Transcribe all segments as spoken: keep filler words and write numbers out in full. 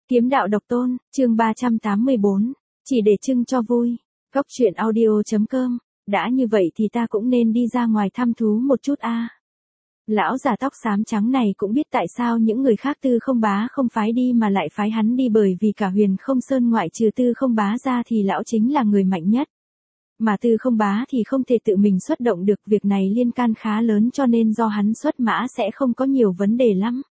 Kiếm đạo độc tôn, chương ba trăm tám mươi bốn, chỉ để trưng cho vui. Góc truyện audio.com, đã như vậy thì ta cũng nên đi ra ngoài thăm thú một chút a. Lão già tóc xám trắng này cũng biết tại sao những người khác Tư Không Bá không phái đi mà lại phái hắn đi, bởi vì cả Huyền Không Sơn ngoại trừ Tư Không Bá ra thì lão chính là người mạnh nhất. Mà Tư Không Bá thì không thể tự mình xuất động được, việc này liên can khá lớn cho nên do hắn xuất mã sẽ không có nhiều vấn đề lắm.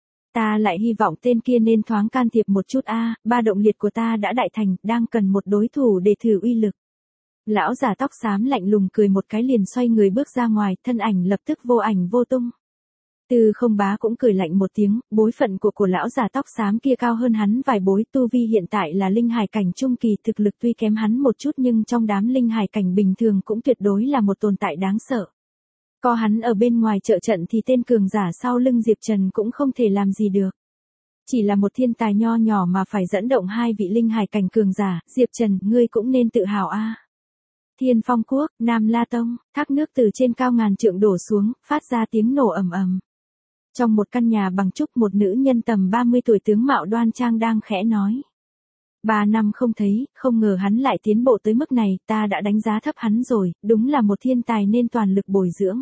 Ta lại hy vọng tên kia nên thoáng can thiệp một chút a, ba động liệt của ta đã đại thành, đang cần một đối thủ để thử uy lực. Lão già tóc xám lạnh lùng cười một cái liền xoay người bước ra ngoài, thân ảnh lập tức vô ảnh vô tung. Tư Không Bá cũng cười lạnh một tiếng, bối phận của của lão già tóc xám kia cao hơn hắn vài bối, tu vi hiện tại là linh hải cảnh trung kỳ, thực lực tuy kém hắn một chút nhưng trong đám linh hải cảnh bình thường cũng tuyệt đối là một tồn tại đáng sợ. Có hắn ở bên ngoài trợ trận thì tên cường giả sau lưng Diệp Trần cũng không thể làm gì được. Chỉ là một thiên tài nho nhỏ mà phải dẫn động hai vị linh hải cảnh cường giả, Diệp Trần, ngươi cũng nên tự hào a. Thiên Phong Quốc, Nam La Tông, thác nước từ trên cao ngàn trượng đổ xuống, phát ra tiếng nổ ầm ầm. Trong một căn nhà bằng trúc, một nữ nhân tầm ba mươi tuổi tướng mạo đoan trang đang khẽ nói. Ba năm không thấy, không ngờ hắn lại tiến bộ tới mức này, ta đã đánh giá thấp hắn rồi, đúng là một thiên tài nên toàn lực bồi dưỡng.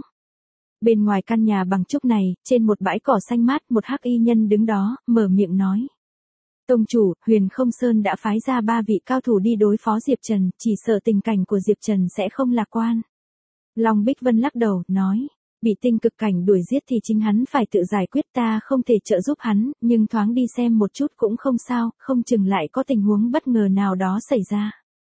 Bên ngoài căn nhà bằng trúc này, trên một bãi cỏ xanh mát, một hắc y nhân đứng đó, mở miệng nói. Tông chủ, Huyền Không Sơn đã phái ra ba vị cao thủ đi đối phó Diệp Trần, chỉ sợ tình cảnh của Diệp Trần sẽ không lạc quan. Long Bích Vân lắc đầu, nói. Bị tinh cực cảnh đuổi giết thì chính hắn phải tự giải quyết, ta không thể trợ giúp hắn, nhưng thoáng đi xem một chút cũng không sao, không chừng lại có tình huống bất ngờ nào đó xảy ra.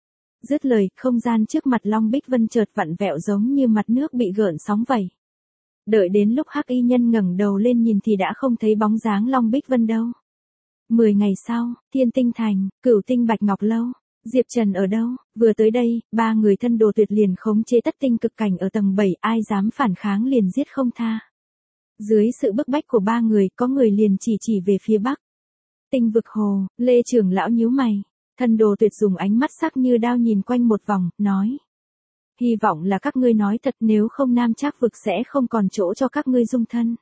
Dứt lời, không gian trước mặt Long Bích Vân chợt vặn vẹo giống như mặt nước bị gợn sóng vậy. Đợi đến lúc hắc y nhân ngẩng đầu lên nhìn thì đã không thấy bóng dáng Long Bích Vân đâu. Mười ngày sau, Thiên Tinh Thành, Cửu Tinh Bạch Ngọc Lâu, Diệp Trần ở đâu? Vừa tới đây, ba người thân đồ tuyệt liền khống chế tất tinh cực cảnh ở tầng bảy, ai dám phản kháng liền giết không tha. Dưới sự bức bách của ba người, có người liền chỉ chỉ về phía bắc. Tinh vực hồ, Lê trưởng lão nhíu mày, thân đồ tuyệt dùng ánh mắt sắc như đao nhìn quanh một vòng, nói. Hy vọng là các ngươi nói thật, nếu không Nam Trác vực sẽ không còn chỗ cho các ngươi dung thân.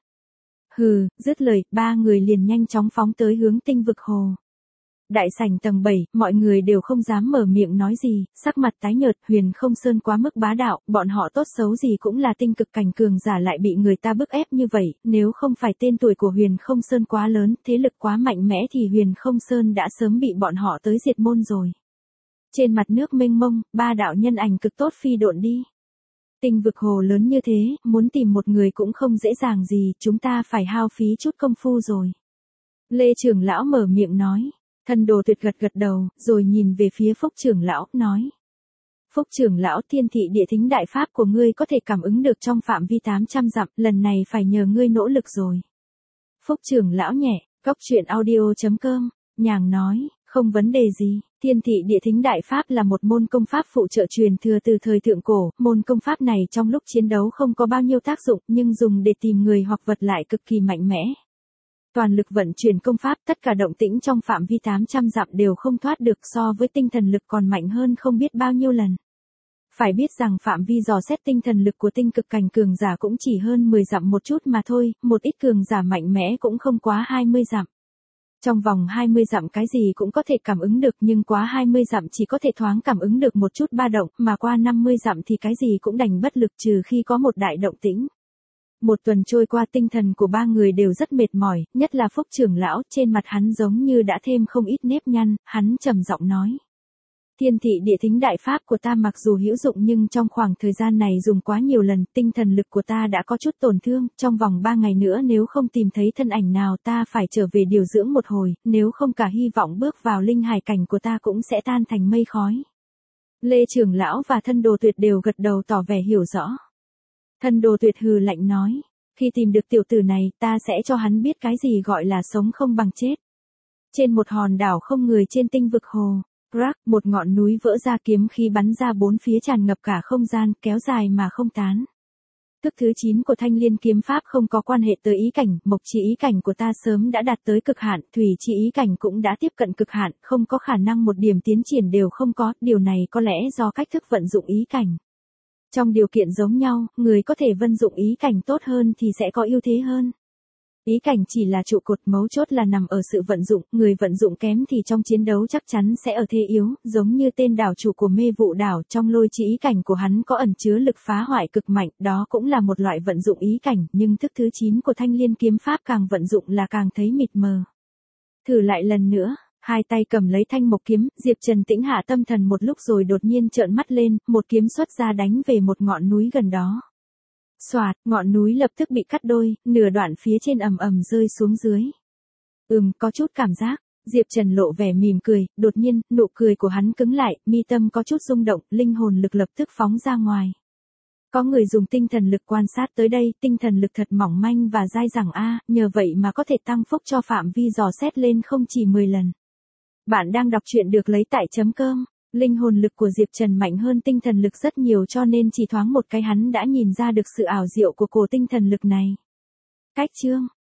Hừ, dứt lời, ba người liền nhanh chóng phóng tới hướng tinh vực hồ. Đại sảnh tầng bảy, mọi người đều không dám mở miệng nói gì, sắc mặt tái nhợt, Huyền Không Sơn quá mức bá đạo, bọn họ tốt xấu gì cũng là tinh cực cảnh cường giả lại bị người ta bức ép như vậy, nếu không phải tên tuổi của Huyền Không Sơn quá lớn, thế lực quá mạnh mẽ thì Huyền Không Sơn đã sớm bị bọn họ tới diệt môn rồi. Trên mặt nước mênh mông, ba đạo nhân ảnh cực tốt phi độn đi. Tinh vực hồ lớn như thế, muốn tìm một người cũng không dễ dàng gì, chúng ta phải hao phí chút công phu rồi. Lê trưởng lão mở miệng nói. Thân đồ tuyệt gật gật đầu, rồi nhìn về phía Phúc trưởng lão, nói. Phúc trưởng lão, Thiên thị địa thính đại pháp của ngươi có thể cảm ứng được trong phạm vi tám trăm dặm, lần này phải nhờ ngươi nỗ lực rồi. Phúc trưởng lão nhẹ, góc truyện audio.com, nhàng nói, không vấn đề gì. Thiên thị địa thính đại pháp là một môn công pháp phụ trợ truyền thừa từ thời thượng cổ, môn công pháp này trong lúc chiến đấu không có bao nhiêu tác dụng, nhưng dùng để tìm người hoặc vật lại cực kỳ mạnh mẽ. Toàn lực vận chuyển công pháp, tất cả động tĩnh trong phạm vi tám trăm dặm đều không thoát được, so với tinh thần lực còn mạnh hơn không biết bao nhiêu lần. Phải biết rằng phạm vi dò xét tinh thần lực của tinh cực cảnh cường giả cũng chỉ hơn mười dặm một chút mà thôi, một ít cường giả mạnh mẽ cũng không quá hai mươi dặm. Trong vòng hai mươi dặm cái gì cũng có thể cảm ứng được, nhưng quá hai mươi dặm chỉ có thể thoáng cảm ứng được một chút ba động, mà qua năm mươi dặm thì cái gì cũng đành bất lực trừ khi có một đại động tĩnh. Một tuần trôi qua, tinh thần của ba người đều rất mệt mỏi, nhất là Phúc trưởng lão, trên mặt hắn giống như đã thêm không ít nếp nhăn, hắn trầm giọng nói. Thiên thị địa thính đại pháp của ta mặc dù hữu dụng nhưng trong khoảng thời gian này dùng quá nhiều lần, tinh thần lực của ta đã có chút tổn thương, trong vòng ba ngày nữa nếu không tìm thấy thân ảnh nào ta phải trở về điều dưỡng một hồi, nếu không cả hy vọng bước vào linh hải cảnh của ta cũng sẽ tan thành mây khói. Lê trưởng lão và thân đồ tuyệt đều gật đầu tỏ vẻ hiểu rõ. Thân đồ tuyệt hừ lạnh nói, khi tìm được tiểu tử này, ta sẽ cho hắn biết cái gì gọi là sống không bằng chết. Trên một hòn đảo không người trên tinh vực hồ, Crack, một ngọn núi vỡ ra, kiếm khí bắn ra bốn phía tràn ngập cả không gian, kéo dài mà không tán. Thức thứ chín của Thanh Liên kiếm pháp không có quan hệ tới ý cảnh, mộc chi ý cảnh của ta sớm đã đạt tới cực hạn, thủy chi ý cảnh cũng đã tiếp cận cực hạn, không có khả năng một điểm tiến triển đều không có, điều này có lẽ do cách thức vận dụng ý cảnh. Trong điều kiện giống nhau, người có thể vận dụng ý cảnh tốt hơn thì sẽ có ưu thế hơn. Ý cảnh chỉ là trụ cột, mấu chốt là nằm ở sự vận dụng, người vận dụng kém thì trong chiến đấu chắc chắn sẽ ở thế yếu, giống như tên đảo chủ của mê vụ đảo, trong lôi chi ý cảnh của hắn có ẩn chứa lực phá hoại cực mạnh, đó cũng là một loại vận dụng ý cảnh, nhưng thức thứ chín của thanh liên kiếm pháp càng vận dụng là càng thấy mịt mờ. Thử lại lần nữa. Hai tay cầm lấy thanh mộc kiếm, Diệp Trần tĩnh hạ tâm thần một lúc rồi đột nhiên trợn mắt lên, một kiếm xuất ra đánh về một ngọn núi gần đó. Xoạt, ngọn núi lập tức bị cắt đôi, nửa đoạn phía trên ầm ầm rơi xuống dưới. Ừm, có chút cảm giác. Diệp Trần lộ vẻ mỉm cười, đột nhiên, nụ cười của hắn cứng lại, mi tâm có chút rung động, linh hồn lực lập tức phóng ra ngoài. Có người dùng tinh thần lực quan sát tới đây, tinh thần lực thật mỏng manh và dai dẳng a, nhờ vậy mà có thể tăng phúc cho phạm vi dò xét lên không chỉ mười lần. Bạn đang đọc truyện được lấy tại chấm cơm. Linh hồn lực của Diệp Trần mạnh hơn tinh thần lực rất nhiều cho nên chỉ thoáng một cái hắn đã nhìn ra được sự ảo diệu của cổ tinh thần lực này. Cách chương,